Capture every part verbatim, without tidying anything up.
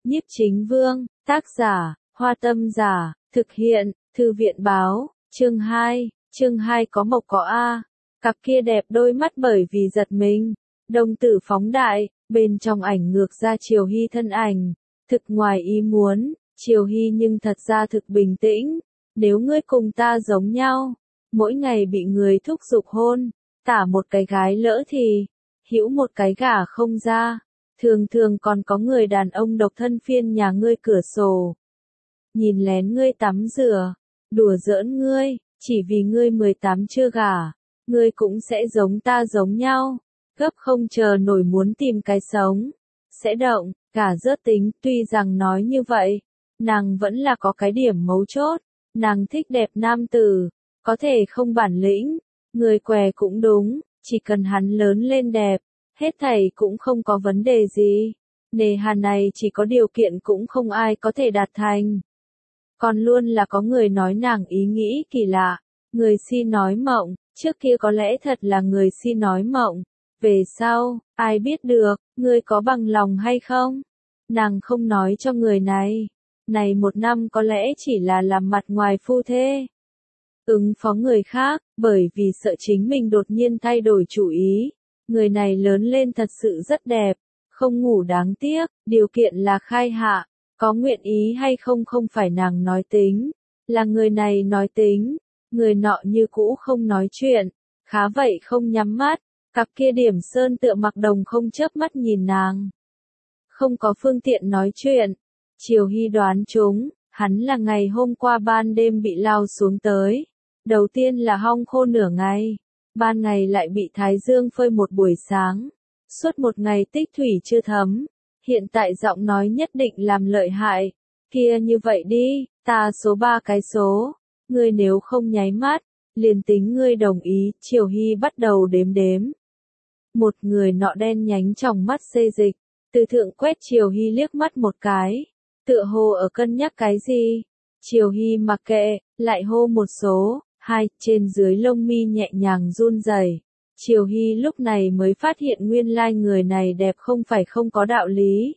Nhiếp Chính Vương, tác giả, Hoa Tâm Giả, thực hiện, Thư viện Báo, chương hai, chương hai có mộc có A. Cặp kia đẹp đôi mắt bởi vì giật mình, đồng tử phóng đại, bên trong ảnh ngược ra Triều Hy thân ảnh, thực ngoài ý muốn, Triều Hy nhưng thật ra thực bình tĩnh, nếu ngươi cùng ta giống nhau, mỗi ngày bị người thúc giục hôn, tả một cái gái lỡ thì, hữu một cái gả không ra, thường thường còn có người đàn ông độc thân phiên nhà ngươi cửa sổ, nhìn lén ngươi tắm rửa, đùa giỡn ngươi, chỉ vì ngươi mười tám chưa gả, ngươi cũng sẽ giống ta giống nhau, gấp không chờ nổi muốn tìm cái sống, sẽ động, cả rớt tính, tuy rằng nói như vậy, nàng vẫn là có cái điểm mấu chốt, nàng thích đẹp nam tử, có thể không bản lĩnh, người què cũng đúng, chỉ cần hắn lớn lên đẹp, hết thảy cũng không có vấn đề gì, nề hà này chỉ có điều kiện cũng không ai có thể đạt thành. Còn luôn là có người nói nàng ý nghĩ kỳ lạ, người si nói mộng, trước kia có lẽ thật là người si nói mộng, về sau, ai biết được, ngươi có bằng lòng hay không? Nàng không nói cho người này, này một năm có lẽ chỉ là làm mặt ngoài phu thê. Ứng phó người khác, bởi vì sợ chính mình đột nhiên thay đổi chủ ý, người này lớn lên thật sự rất đẹp, không ngủ đáng tiếc, điều kiện là khai hạ, có nguyện ý hay không không phải nàng nói tính, là người này nói tính, người nọ như cũ không nói chuyện, khá vậy không nhắm mắt, cặp kia điểm sơn tựa mặc đồng không chớp mắt nhìn nàng. Không có phương tiện nói chuyện, Triều Hy đoán chúng, hắn là ngày hôm qua ban đêm bị lao xuống tới, đầu tiên là hong khô nửa ngày, ban ngày lại bị thái dương phơi một buổi sáng, suốt một ngày tích thủy chưa thấm, hiện tại giọng nói nhất định làm lợi hại, kia như vậy đi, ta số ba cái số, ngươi nếu không nháy mắt, liền tính ngươi đồng ý, Triều Hy bắt đầu đếm đếm. Một người nọ đen nhánh trong mắt xê dịch, từ thượng quét Triều Hy liếc mắt một cái, tựa hồ ở cân nhắc cái gì, Triều Hy mặc kệ, lại hô một số, hai, trên dưới lông mi nhẹ nhàng run rẩy. Triều Hy lúc này mới phát hiện nguyên lai người này đẹp không phải không có đạo lý.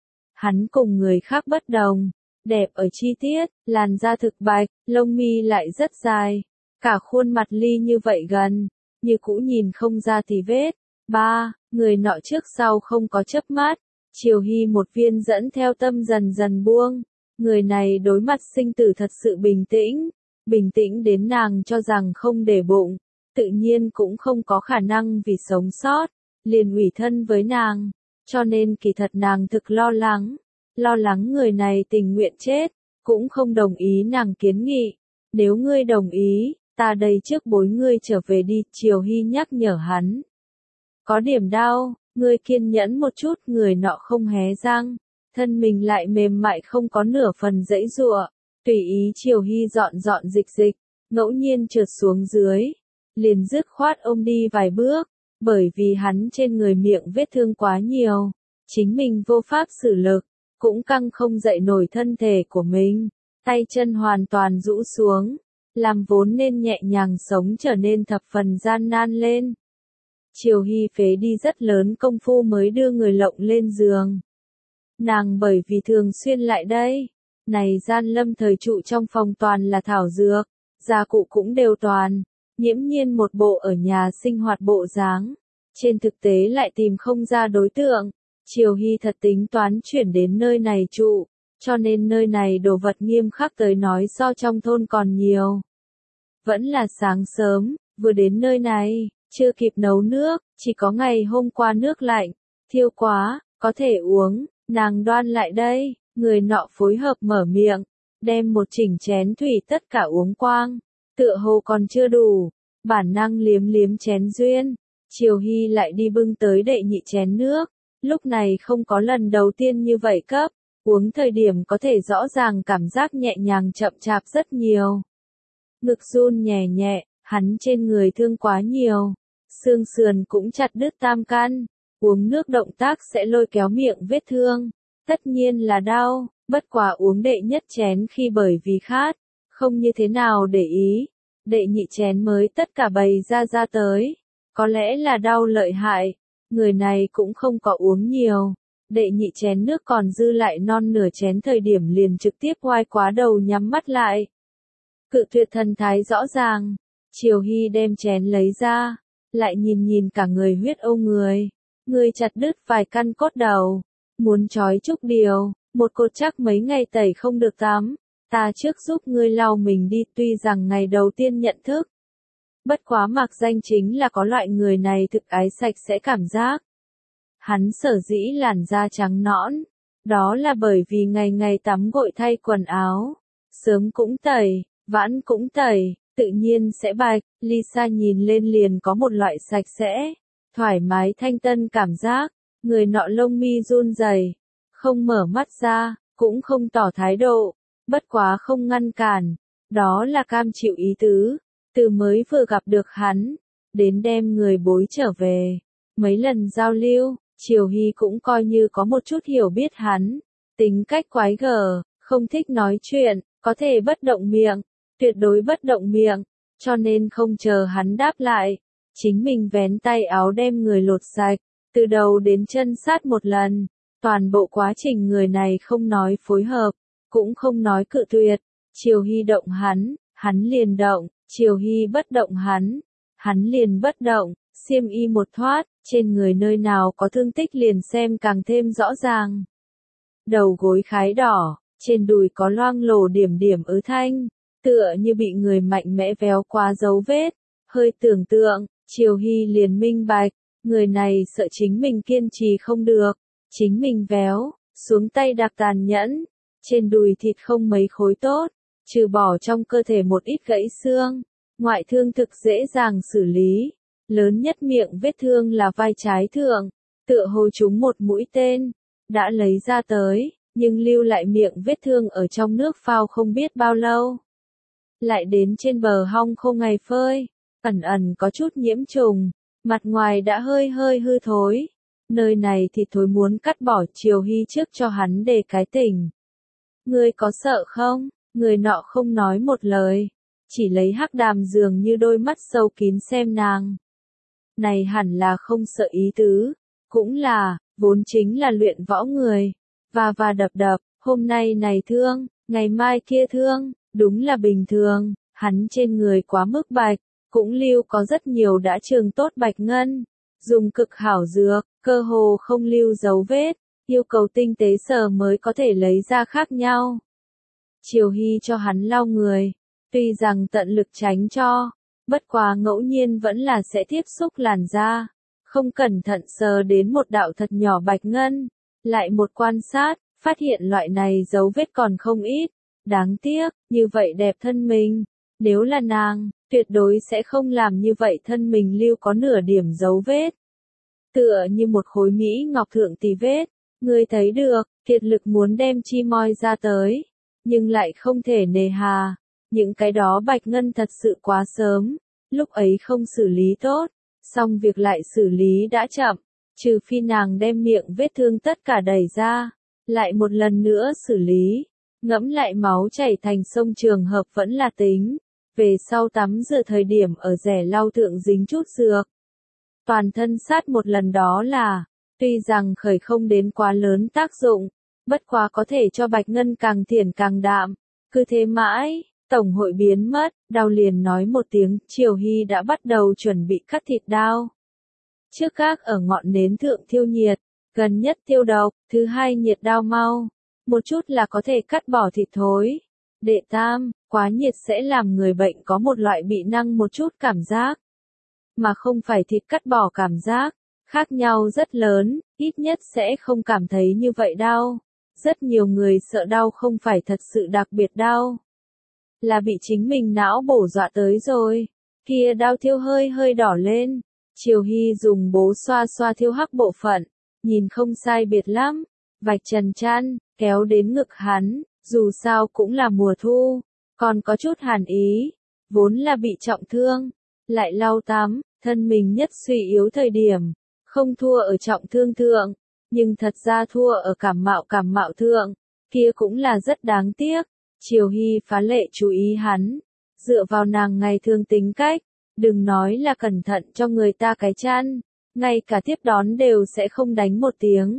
Hắn cùng người khác bất đồng, đẹp ở chi tiết, làn da thực bạch, lông mi lại rất dài, cả khuôn mặt ly như vậy gần, như cũ nhìn không ra tì vết. Ba, người nọ trước sau không có chớp mắt, Triều Hy một viên dẫn theo tâm dần dần buông, người này đối mặt sinh tử thật sự bình tĩnh, bình tĩnh đến nàng cho rằng không để bụng, tự nhiên cũng không có khả năng vì sống sót, liền ủy thân với nàng, cho nên kỳ thật nàng thực lo lắng, lo lắng người này tình nguyện chết, cũng không đồng ý nàng kiến nghị, nếu ngươi đồng ý, ta đây trước bối ngươi trở về đi, Triều Hy nhắc nhở hắn. Có điểm đau, ngươi kiên nhẫn một chút, người nọ không hé răng, thân mình lại mềm mại không có nửa phần dãy giụa, tùy ý Triều Hy dọn dọn dịch dịch, ngẫu nhiên trượt xuống dưới, liền dứt khoát ôm đi vài bước, bởi vì hắn trên người miệng vết thương quá nhiều, chính mình vô pháp xử lực, cũng căng không dậy nổi thân thể của mình, tay chân hoàn toàn rũ xuống, làm vốn nên nhẹ nhàng sống trở nên thập phần gian nan lên. Triều Hy phế đi rất lớn công phu mới đưa người lộng lên giường. Nàng bởi vì thường xuyên lại đây, này gian lâm thời trụ trong phòng toàn là thảo dược, gia cụ cũng đều toàn, nhiễm nhiên một bộ ở nhà sinh hoạt bộ dáng, trên thực tế lại tìm không ra đối tượng. Triều Hy thật tính toán chuyển đến nơi này trụ, cho nên nơi này đồ vật nghiêm khắc tới nói so trong thôn còn nhiều. Vẫn là sáng sớm, vừa đến nơi này, chưa kịp nấu nước, chỉ có ngày hôm qua nước lạnh, thiêu quá, có thể uống, nàng đoan lại đây, người nọ phối hợp mở miệng, đem một chỉnh chén thủy tất cả uống quang, tựa hồ còn chưa đủ, bản năng liếm liếm chén duyên, Triều Hy lại đi bưng tới đệ nhị chén nước, lúc này không có lần đầu tiên như vậy cấp, uống thời điểm có thể rõ ràng cảm giác nhẹ nhàng chậm chạp rất nhiều. Ngực run nhẹ nhẹ, hắn trên người thương quá nhiều, xương sườn cũng chặt đứt tam căn, uống nước động tác sẽ lôi kéo miệng vết thương, tất nhiên là đau, bất quả uống đệ nhất chén khi bởi vì khát, không như thế nào để ý, đệ nhị chén mới tất cả bày ra ra tới, có lẽ là đau lợi hại, người này cũng không có uống nhiều, đệ nhị chén nước còn dư lại non nửa chén thời điểm liền trực tiếp oai quá đầu nhắm mắt lại. Cự tuyệt thần thái rõ ràng, Triều Hy đem chén lấy ra, lại nhìn nhìn cả người huyết âu người, người chặt đứt vài căn cốt đầu, muốn trói trúc điều, một cột chắc mấy ngày tẩy không được tắm, ta trước giúp ngươi lau mình đi, tuy rằng ngày đầu tiên nhận thức. Bất quá mặc danh chính là có loại người này thực ái sạch sẽ cảm giác. Hắn sở dĩ làn da trắng nõn, đó là bởi vì ngày ngày tắm gội thay quần áo, sớm cũng tẩy, vãn cũng tẩy, tự nhiên sẽ bạch. Lisa nhìn lên liền có một loại sạch sẽ, thoải mái thanh tân cảm giác, người nọ lông mi run rẩy, không mở mắt ra, cũng không tỏ thái độ, bất quá không ngăn cản, đó là cam chịu ý tứ, từ mới vừa gặp được hắn, đến đem người bối trở về, mấy lần giao lưu, Triều Hy cũng coi như có một chút hiểu biết hắn, tính cách quái gở, không thích nói chuyện, có thể bất động miệng, tuyệt đối bất động miệng, cho nên không chờ hắn đáp lại, chính mình vén tay áo đem người lột sạch, từ đầu đến chân sát một lần, toàn bộ quá trình người này không nói phối hợp, cũng không nói cự tuyệt, Triều Hy động hắn, hắn liền động, Triều Hy bất động hắn, hắn liền bất động, xiêm y một thoát, trên người nơi nào có thương tích liền xem càng thêm rõ ràng. Đầu gối khái đỏ, trên đùi có loang lổ điểm điểm ứ thanh, tựa như bị người mạnh mẽ véo qua dấu vết, hơi tưởng tượng, Triều Hy liền minh bạch, người này sợ chính mình kiên trì không được, chính mình véo, xuống tay đặc tàn nhẫn, trên đùi thịt không mấy khối tốt, trừ bỏ trong cơ thể một ít gãy xương, ngoại thương thực dễ dàng xử lý, lớn nhất miệng vết thương là vai trái thượng, tựa hồ trúng một mũi tên, đã lấy ra tới, nhưng lưu lại miệng vết thương ở trong nước phao không biết bao lâu. Lại đến trên bờ hông khô ngày phơi, ẩn ẩn có chút nhiễm trùng, mặt ngoài đã hơi hơi hư thối. Nơi này thì thối muốn cắt bỏ. Triều Hy trước cho hắn đề cái tỉnh. Ngươi có sợ không? Người nọ không nói một lời, chỉ lấy hắc đàm dường như đôi mắt sâu kín xem nàng. Này hẳn là không sợ ý tứ, cũng là, vốn chính là luyện võ người, và và đập đập, hôm nay này thương, ngày mai kia thương, đúng là bình thường, hắn trên người quá mức bạch, cũng lưu có rất nhiều đã trường tốt bạch ngân, dùng cực hảo dược, cơ hồ không lưu dấu vết, yêu cầu tinh tế sờ mới có thể lấy ra khác nhau. Triều Hy cho hắn lau người, tuy rằng tận lực tránh cho, bất quá ngẫu nhiên vẫn là sẽ tiếp xúc làn da, không cẩn thận sờ đến một đạo thật nhỏ bạch ngân, lại một quan sát, phát hiện loại này dấu vết còn không ít, đáng tiếc, như vậy đẹp thân mình, nếu là nàng, tuyệt đối sẽ không làm như vậy thân mình lưu có nửa điểm dấu vết. Tựa như một khối mỹ ngọc thượng tì vết, người thấy được, kiệt lực muốn đem chi moi ra tới, nhưng lại không thể nề hà, những cái đó bạch ngân thật sự quá sớm, lúc ấy không xử lý tốt, xong việc lại xử lý đã chậm, trừ phi nàng đem miệng vết thương tất cả đẩy ra, lại một lần nữa xử lý, ngẫm lại máu chảy thành sông trường hợp vẫn là tính, về sau tắm rửa thời điểm ở rẻ lau thượng dính chút dược. Toàn thân sát một lần đó là, tuy rằng khởi không đến quá lớn tác dụng, bất quá có thể cho bạch ngân càng thiển càng đạm, cứ thế mãi, tổng hội biến mất, đau liền nói một tiếng, Triều Hy đã bắt đầu chuẩn bị cắt thịt đao. Trước các ở ngọn nến thượng thiêu nhiệt, gần nhất tiêu độc, thứ hai nhiệt đao mau, một chút là có thể cắt bỏ thịt thối. Đệ tam, quá nhiệt sẽ làm người bệnh có một loại bị năng một chút cảm giác, mà không phải thịt cắt bỏ cảm giác, khác nhau rất lớn, ít nhất sẽ không cảm thấy như vậy đau. Rất nhiều người sợ đau không phải thật sự đặc biệt đau, là bị chính mình não bổ dọa tới rồi. Kia đau thiêu hơi hơi đỏ lên, Triều Hy dùng bố xoa xoa thiêu hắc bộ phận, nhìn không sai biệt lắm, vạch trần chăn, kéo đến ngực hắn, dù sao cũng là mùa thu, còn có chút hàn ý, vốn là bị trọng thương, lại lau tắm, thân mình nhất suy yếu thời điểm, không thua ở trọng thương thượng, nhưng thật ra thua ở cảm mạo cảm mạo thượng, kia cũng là rất đáng tiếc. Triều Hy phá lệ chú ý hắn, dựa vào nàng ngày thường tính cách, đừng nói là cẩn thận cho người ta cái chăn, ngay cả tiếp đón đều sẽ không đánh một tiếng,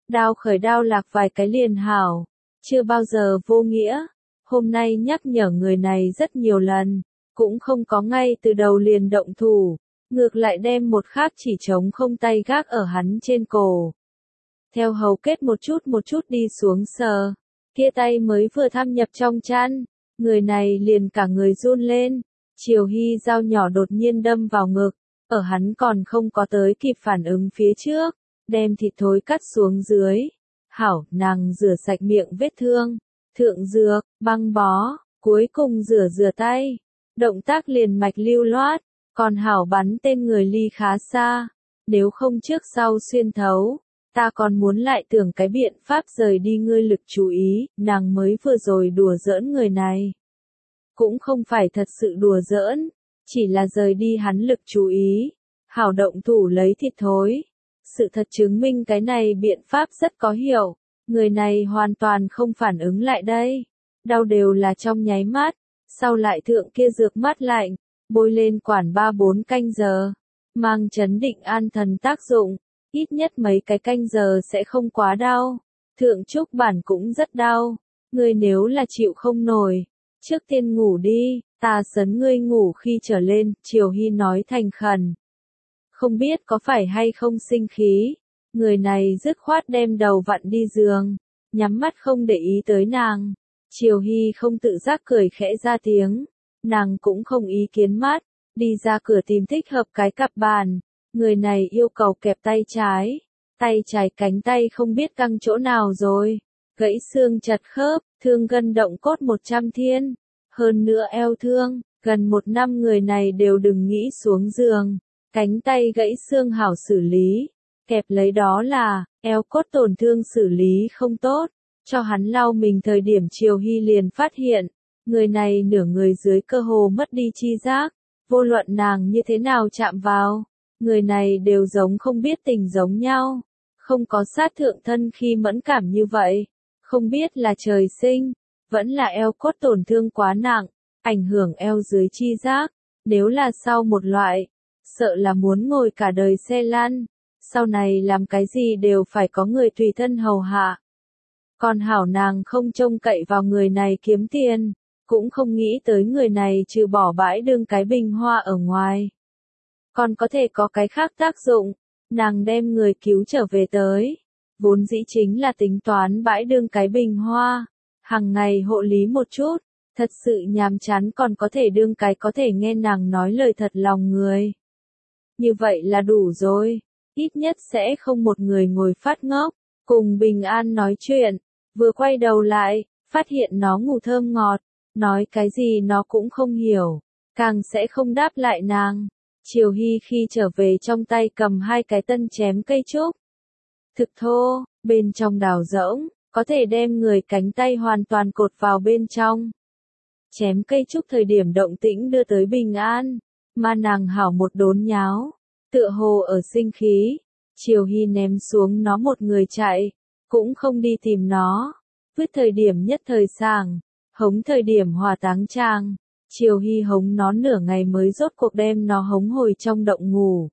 Đao khởi đao lạc vài cái liền hảo, chưa bao giờ vô nghĩa. Hôm nay nhắc nhở người này rất nhiều lần, cũng không có ngay từ đầu liền động thủ, ngược lại đem một khác chỉ trống không tay gác ở hắn trên cổ. Theo hầu kết một chút một chút đi xuống sờ, kia tay mới vừa thâm nhập trong chăn, người này liền cả người run lên, Triều Hy dao nhỏ đột nhiên đâm vào ngực, ở hắn còn không có tới kịp phản ứng phía trước, đem thịt thối cắt xuống dưới. Hảo, nàng rửa sạch miệng vết thương, thượng dược, băng bó, cuối cùng rửa rửa tay. Động tác liền mạch lưu loát, còn Hảo bắn tên người ly khá xa, nếu không trước sau xuyên thấu. Ta còn muốn lại tưởng cái biện pháp rời đi ngươi lực chú ý, nàng mới vừa rồi đùa giỡn người này. Cũng không phải thật sự đùa giỡn, chỉ là rời đi hắn lực chú ý. Hảo động thủ lấy thịt thối. Sự thật chứng minh cái này biện pháp rất có hiệu, người này hoàn toàn không phản ứng lại đây. Đau đều là trong nháy mắt, sau lại thượng kia dược mát lạnh, bôi lên quản ba bốn canh giờ, mang chấn định an thần tác dụng. Ít nhất mấy cái canh giờ sẽ không quá đau. Thượng trúc bản cũng rất đau. Ngươi nếu là chịu không nổi, trước tiên ngủ đi, ta sấn ngươi ngủ khi trở lên, Triều Hy nói thành khẩn. Không biết có phải hay không sinh khí, người này dứt khoát đem đầu vặn đi giường, nhắm mắt không để ý tới nàng. Triều Hy không tự giác cười khẽ ra tiếng, nàng cũng không ý kiến mắt, đi ra cửa tìm thích hợp cái cặp bàn. Người này yêu cầu kẹp tay trái, tay trái cánh tay không biết căng chỗ nào rồi, gãy xương chặt khớp, thương gân động cốt một trăm thiên, hơn nữa eo thương, gần một năm người này đều đừng nghĩ xuống giường, cánh tay gãy xương hảo xử lý, kẹp lấy đó là, eo cốt tổn thương xử lý không tốt, cho hắn lau mình thời điểm Triều Hy liền phát hiện, người này nửa người dưới cơ hồ mất đi chi giác, vô luận nàng như thế nào chạm vào. Người này đều giống không biết tình giống nhau, không có sát thượng thân khi mẫn cảm như vậy, không biết là trời sinh, vẫn là eo cốt tổn thương quá nặng, ảnh hưởng eo dưới chi giác, nếu là sau một loại, sợ là muốn ngồi cả đời xe lăn, sau này làm cái gì đều phải có người tùy thân hầu hạ. Còn Hảo nàng không trông cậy vào người này kiếm tiền, cũng không nghĩ tới người này trừ bỏ bãi đương cái bình hoa ở ngoài. Còn có thể có cái khác tác dụng, nàng đem người cứu trở về tới, vốn dĩ chính là tính toán bãi đương cái bình hoa, hàng ngày hộ lý một chút, thật sự nhàm chán còn có thể đương cái có thể nghe nàng nói lời thật lòng người. Như vậy là đủ rồi, ít nhất sẽ không một người ngồi phát ngốc, cùng bình an nói chuyện, vừa quay đầu lại, phát hiện nó ngủ thơm ngọt, nói cái gì nó cũng không hiểu, càng sẽ không đáp lại nàng. Triều Hy khi trở về trong tay cầm hai cái tân chém cây trúc. Thực thô, bên trong đào rỗng, có thể đem người cánh tay hoàn toàn cột vào bên trong. Chém cây trúc thời điểm động tĩnh đưa tới bình an, mà nàng Hảo một đốn nháo, tựa hồ ở sinh khí. Triều Hy ném xuống nó một người chạy, cũng không đi tìm nó, vứt thời điểm nhất thời sàng, hống thời điểm hòa táng trang. Triều Hy hống nó nửa ngày mới rốt cuộc đem nó hống hồi trong động ngủ.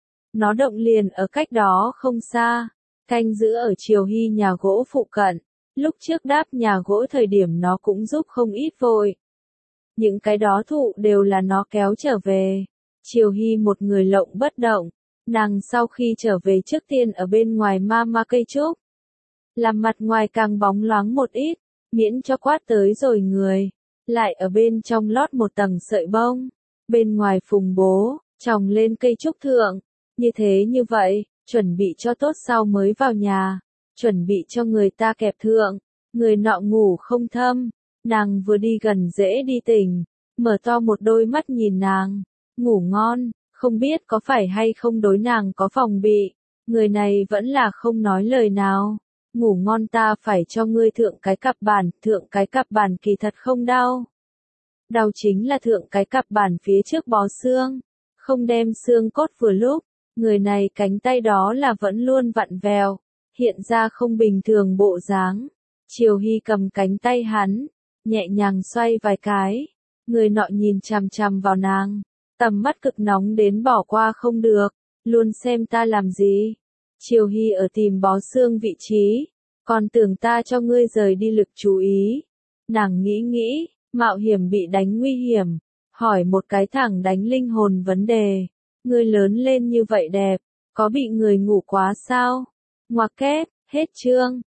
Nó động liền ở cách đó không xa, canh giữ ở Triều Hy nhà gỗ phụ cận, lúc trước đáp nhà gỗ thời điểm nó cũng giúp không ít vội. Những cái đó thụ đều là nó kéo trở về. Triều Hy một người lộng bất động, nàng sau khi trở về trước tiên ở bên ngoài ma ma cây trúc. Làm mặt ngoài càng bóng loáng một ít, miễn cho quát tới rồi người. Lại ở bên trong lót một tầng sợi bông, bên ngoài phùng bố, trồng lên cây trúc thượng, như thế như vậy, chuẩn bị cho tốt sau mới vào nhà, chuẩn bị cho người ta kẹp thượng, người nọ ngủ không thâm, nàng vừa đi gần dễ đi tỉnh, mở to một đôi mắt nhìn nàng, ngủ ngon, không biết có phải hay không đối nàng có phòng bị, người này vẫn là không nói lời nào. Ngủ ngon ta phải cho ngươi thượng cái cặp bàn, thượng cái cặp bàn kỳ thật không đau. Đau chính là thượng cái cặp bàn phía trước bó xương, không đem xương cốt vừa lúc, người này cánh tay đó là vẫn luôn vặn vèo, hiện ra không bình thường bộ dáng. Triều Hy cầm cánh tay hắn, nhẹ nhàng xoay vài cái, người nọ nhìn chằm chằm vào nàng, tầm mắt cực nóng đến bỏ qua không được, luôn xem ta làm gì. Triều Hy ở tìm bó xương vị trí, còn tưởng ta cho ngươi rời đi lực chú ý. Nàng nghĩ nghĩ, mạo hiểm bị đánh nguy hiểm, hỏi một cái thẳng đánh linh hồn vấn đề. Ngươi lớn lên như vậy đẹp, có bị người ngủ quá sao? Ngoặc kép, hết chương.